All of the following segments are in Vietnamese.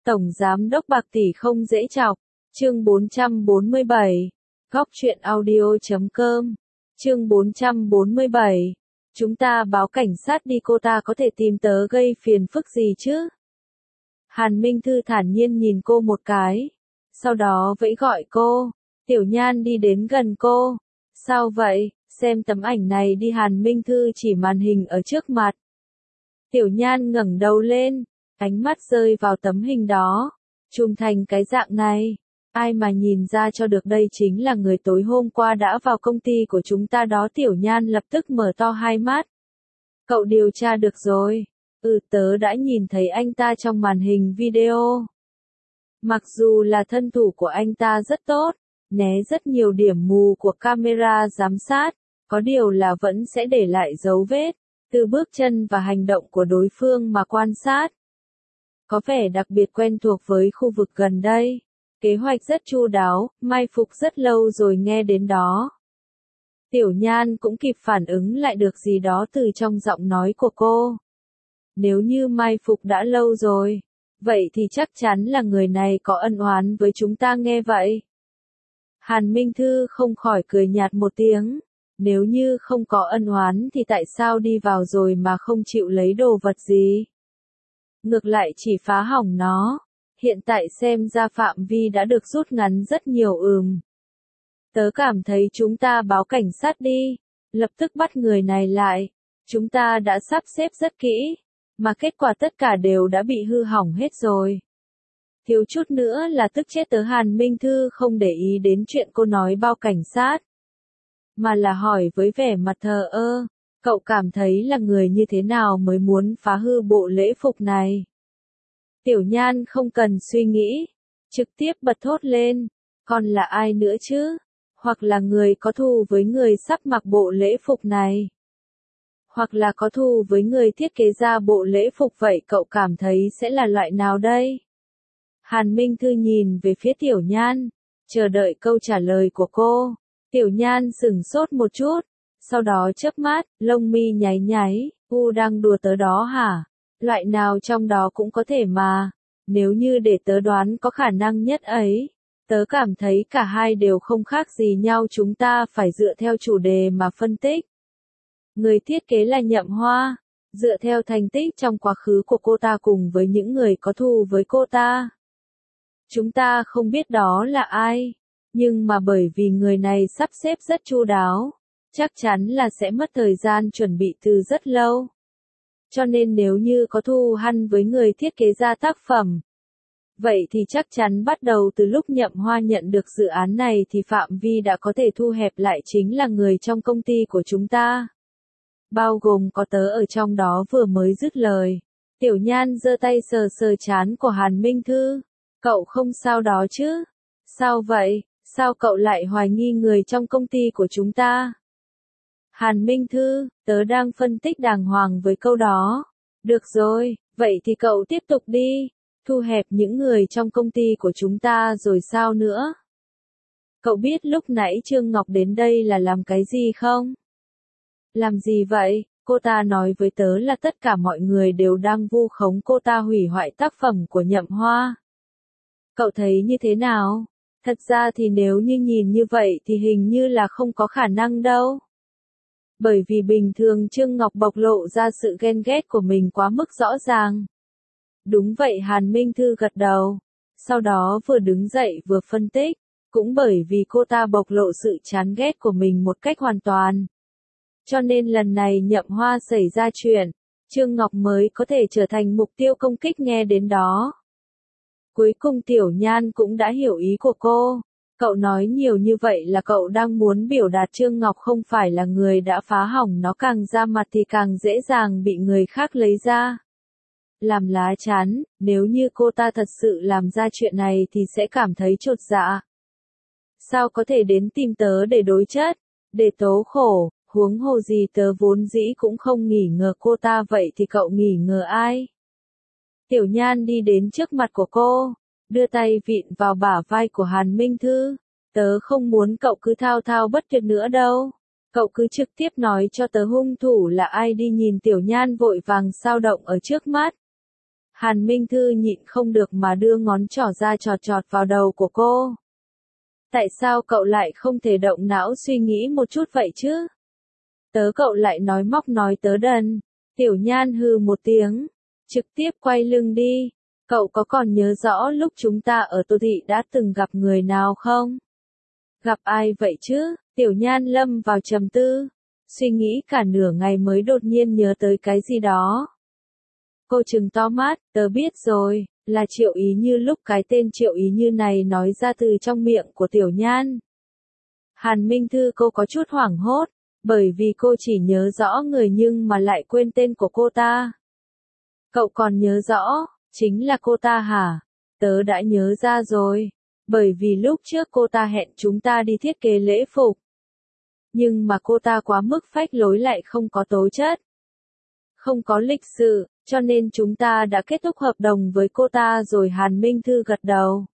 Tổng Giám đốc bạc tỷ không dễ chọc. Chương 447. Góc truyện audio.com. Chương 447. Chúng ta báo cảnh sát đi, cô ta có thể tìm tớ gây phiền phức gì chứ? Hàn Minh Thư thản nhiên nhìn cô một cái. Sau đó vẫy gọi cô. Tiểu Nhan đi đến gần cô. Sao vậy? Xem tấm ảnh này đi. Hàn Minh Thư chỉ màn hình ở trước mặt. Tiểu Nhan ngẩng đầu lên. Ánh mắt rơi vào tấm hình đó. Trùng thành cái dạng này. Ai mà nhìn ra cho được đây chính là người tối hôm qua đã vào công ty của chúng ta đó. Tiểu Nhan lập tức mở to hai mắt. Cậu điều tra được rồi. Tớ đã nhìn thấy anh ta trong màn hình video. Mặc dù là thân thủ của anh ta rất tốt, né rất nhiều điểm mù của camera giám sát, có điều là vẫn sẽ để lại dấu vết, từ bước chân và hành động của đối phương mà quan sát. Có vẻ đặc biệt quen thuộc với khu vực gần đây. Kế hoạch rất chu đáo, mai phục rất lâu rồi. Nghe đến đó, Tiểu Nhan cũng kịp phản ứng lại được gì đó từ trong giọng nói của cô. Nếu như mai phục đã lâu rồi, vậy thì chắc chắn là người này có ân oán với chúng ta. Nghe vậy, Hàn Minh Thư không khỏi cười nhạt một tiếng. Nếu như không có ân oán thì tại sao đi vào rồi mà không chịu lấy đồ vật gì? Ngược lại chỉ phá hỏng nó. Hiện tại xem ra phạm vi đã được rút ngắn rất nhiều. Tớ cảm thấy chúng ta báo cảnh sát đi, lập tức bắt người này lại. Chúng ta đã sắp xếp rất kỹ, mà kết quả tất cả đều đã bị hư hỏng hết rồi. Thiếu chút nữa là tức chết tớ. Hàn Minh Thư không để ý đến chuyện cô nói báo cảnh sát, mà là hỏi với vẻ mặt thờ ơ, cậu cảm thấy là người như thế nào mới muốn phá hư bộ lễ phục này? Tiểu Nhan không cần suy nghĩ, trực tiếp bật thốt lên, còn là ai nữa chứ? Hoặc là người có thù với người sắp mặc bộ lễ phục này, hoặc là có thù với người thiết kế ra bộ lễ phục. Vậy cậu cảm thấy sẽ là loại nào đây? Hàn Minh Thư nhìn về phía Tiểu Nhan, chờ đợi câu trả lời của cô. Tiểu Nhan sửng sốt một chút, sau đó chớp mắt, lông mi nháy nháy, đang đùa tớ đó hả? Loại nào trong đó cũng có thể mà. Nếu như để tớ đoán có khả năng nhất ấy, tớ cảm thấy cả hai đều không khác gì nhau. Chúng ta phải dựa theo chủ đề mà phân tích. Người thiết kế là Nhậm Hoa, dựa theo thành tích trong quá khứ của cô ta cùng với những người có thù với cô ta. Chúng ta không biết đó là ai, nhưng mà bởi vì người này sắp xếp rất chu đáo, chắc chắn là sẽ mất thời gian chuẩn bị từ rất lâu. Cho nên nếu như có thù hằn với người thiết kế ra tác phẩm, vậy thì chắc chắn bắt đầu từ lúc Nhậm Hoa nhận được dự án này thì phạm vi đã có thể thu hẹp lại, chính là người trong công ty của chúng ta. Bao gồm có tớ ở trong đó. Vừa mới dứt lời, Tiểu Nhan giơ tay sờ sờ trán của Hàn Minh Thư. Cậu không sao đó chứ? Sao vậy? Sao cậu lại hoài nghi người trong công ty của chúng ta? Hàn Minh Thư, tớ đang phân tích đàng hoàng với câu đó. Được rồi, vậy thì cậu tiếp tục đi. Thu hẹp những người trong công ty của chúng ta rồi sao nữa? Cậu biết lúc nãy Trương Ngọc đến đây là làm cái gì không? Làm gì vậy? Cô ta nói với tớ là tất cả mọi người đều đang vu khống cô ta hủy hoại tác phẩm của Nhậm Hoa. Cậu thấy như thế nào? Thật ra thì nếu như nhìn như vậy thì hình như là không có khả năng đâu. Bởi vì bình thường Trương Ngọc bộc lộ ra sự ghen ghét của mình quá mức rõ ràng. Đúng vậy. Hàn Minh Thư gật đầu. Sau đó vừa đứng dậy vừa phân tích. Cũng bởi vì cô ta bộc lộ sự chán ghét của mình một cách hoàn toàn, cho nên lần này Nhậm Hoa xảy ra chuyện, Trương Ngọc mới có thể trở thành mục tiêu công kích. Nghe đến đó, cuối cùng Tiểu Nhan cũng đã hiểu ý của cô. Cậu nói nhiều như vậy là cậu đang muốn biểu đạt Trương Ngọc không phải là người đã phá hỏng nó, càng ra mặt thì càng dễ dàng bị người khác lấy ra làm lá chắn. Nếu như cô ta thật sự làm ra chuyện này thì sẽ cảm thấy chột dạ. Sao có thể đến tìm tớ để đối chất, để tố khổ? Huống hồ gì tớ vốn dĩ cũng không nghi ngờ cô ta. Vậy thì cậu nghi ngờ ai? Tiểu Nhan đi đến trước mặt của cô, đưa tay vịn vào bả vai của Hàn Minh Thư. Tớ không muốn cậu cứ thao thao bất tuyệt nữa đâu. Cậu cứ trực tiếp nói cho tớ hung thủ là ai đi. Nhìn Tiểu Nhan vội vàng dao động ở trước mắt, Hàn Minh Thư nhịn không được mà đưa ngón trỏ ra chọt chọt vào đầu của cô. Tại sao cậu lại không thể động não suy nghĩ một chút vậy chứ? Tớ cậu lại nói móc nói tớ đần. Tiểu Nhan hừ một tiếng, trực tiếp quay lưng đi. Cậu có còn nhớ rõ lúc chúng ta ở Tô Thị đã từng gặp người nào không? Gặp ai vậy chứ? Tiểu Nhan lâm vào trầm tư, suy nghĩ cả nửa ngày mới đột nhiên nhớ tới cái gì đó. Cô trừng to mắt, tớ biết rồi, là Triệu Ý Như. Lúc cái tên Triệu Ý Như này nói ra từ trong miệng của Tiểu Nhan, Hàn Minh Thư cô có chút hoảng hốt, bởi vì cô chỉ nhớ rõ người nhưng mà lại quên tên của cô ta. Cậu còn nhớ rõ, chính là cô ta hả? Tớ đã nhớ ra rồi, bởi vì lúc trước cô ta hẹn chúng ta đi thiết kế lễ phục. Nhưng mà cô ta quá mức phách lối lại không có tố chất, không có lịch sự, cho nên chúng ta đã kết thúc hợp đồng với cô ta rồi. Hàn Minh Thư gật đầu.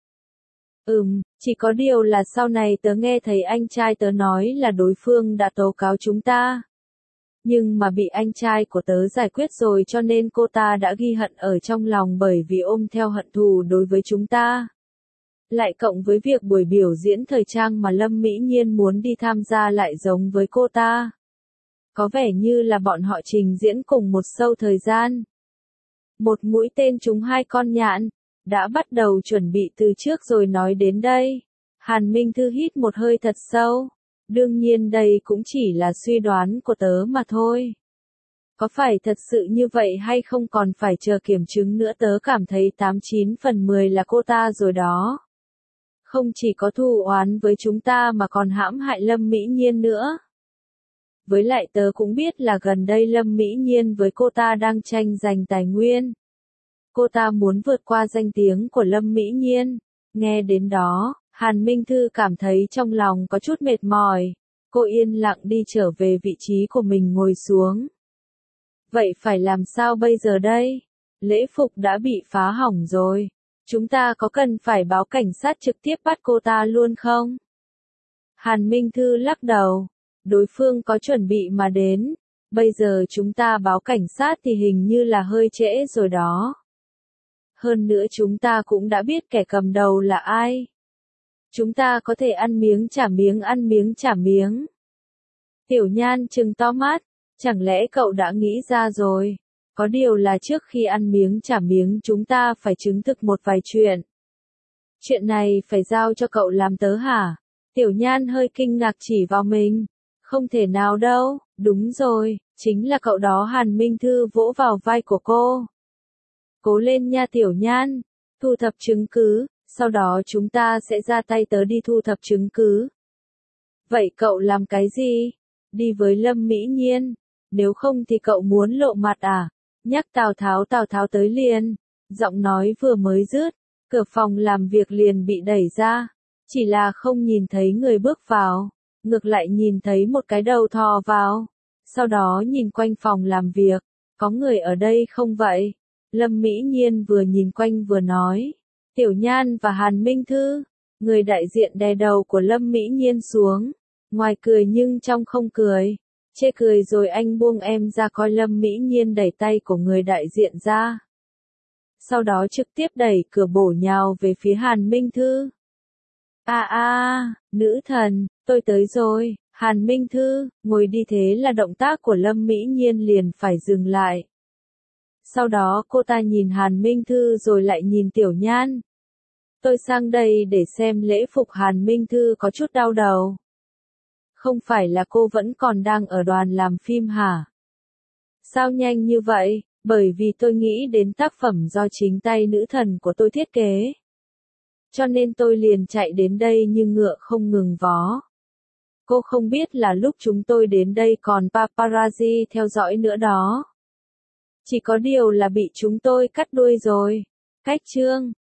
Chỉ có điều là sau này tớ nghe thấy anh trai tớ nói là đối phương đã tố cáo chúng ta. Nhưng mà bị anh trai của tớ giải quyết rồi cho nên cô ta đã ghi hận ở trong lòng bởi vì ôm theo hận thù đối với chúng ta. Lại cộng với việc buổi biểu diễn thời trang mà Lâm Mỹ Nhiên muốn đi tham gia lại giống với cô ta. Có vẻ như là bọn họ trình diễn cùng một show thời gian. Một mũi tên trúng hai con nhạn, đã bắt đầu chuẩn bị từ trước rồi. Nói đến đây, Hàn Minh Thư hít một hơi thật sâu. Đương nhiên đây cũng chỉ là suy đoán của tớ mà thôi. Có phải thật sự như vậy hay không còn phải chờ kiểm chứng nữa. Tớ cảm thấy 89 phần 10 là cô ta rồi đó. Không chỉ có thù oán với chúng ta mà còn hãm hại Lâm Mỹ Nhiên nữa. Với lại tớ cũng biết là gần đây Lâm Mỹ Nhiên với cô ta đang tranh giành tài nguyên. Cô ta muốn vượt qua danh tiếng của Lâm Mỹ Nhiên. Nghe đến đó, Hàn Minh Thư cảm thấy trong lòng có chút mệt mỏi. Cô yên lặng đi trở về vị trí của mình ngồi xuống. Vậy phải làm sao bây giờ đây? Lễ phục đã bị phá hỏng rồi. Chúng ta có cần phải báo cảnh sát trực tiếp bắt cô ta luôn không? Hàn Minh Thư lắc đầu. Đối phương có chuẩn bị mà đến. Bây giờ chúng ta báo cảnh sát thì hình như là hơi trễ rồi đó. Hơn nữa chúng ta cũng đã biết kẻ cầm đầu là ai. Chúng ta có thể ăn miếng trả miếng, ăn miếng trả miếng. Tiểu Nhan trừng to mắt, chẳng lẽ cậu đã nghĩ ra rồi? Có điều là trước khi ăn miếng trả miếng chúng ta phải chứng thực một vài chuyện. Chuyện này phải giao cho cậu làm tớ hả? Tiểu Nhan hơi kinh ngạc chỉ vào mình. Không thể nào đâu, đúng rồi, chính là cậu đó. Hàn Minh Thư vỗ vào vai của cô. Cố lên nha Tiểu Nhan, thu thập chứng cứ, sau đó chúng ta sẽ ra tay. Tớ đi thu thập chứng cứ. Vậy cậu làm cái gì? Đi với Lâm Mỹ Nhiên, nếu không thì cậu muốn lộ mặt à? Nhắc Tào Tháo tới liền. Giọng nói vừa mới dứt, cửa phòng làm việc liền bị đẩy ra. Chỉ là không nhìn thấy người bước vào, ngược lại nhìn thấy một cái đầu thò vào. Sau đó nhìn quanh phòng làm việc, có người ở đây không vậy? Lâm Mỹ Nhiên vừa nhìn quanh vừa nói. Tiểu Nhan và Hàn Minh Thư. Người đại diện đè đầu của Lâm Mỹ Nhiên xuống. Ngoài cười nhưng trong không cười. Chê cười rồi anh buông em ra coi. Lâm Mỹ Nhiên đẩy tay của người đại diện ra. Sau đó trực tiếp đẩy cửa bổ nhào về phía Hàn Minh Thư. Nữ thần, tôi tới rồi. Hàn Minh Thư, ngồi đi. Thế là động tác của Lâm Mỹ Nhiên liền phải dừng lại. Sau đó cô ta nhìn Hàn Minh Thư rồi lại nhìn Tiểu Nhan. Tôi sang đây để xem lễ phục. Hàn Minh Thư có chút đau đầu. Không phải là cô vẫn còn đang ở đoàn làm phim hả? Sao nhanh như vậy? Bởi vì tôi nghĩ đến tác phẩm do chính tay nữ thần của tôi thiết kế. Cho nên tôi liền chạy đến đây như ngựa không ngừng vó. Cô không biết là lúc chúng tôi đến đây còn paparazzi theo dõi nữa đó. Chỉ có điều là bị chúng tôi cắt đuôi rồi. Cách chương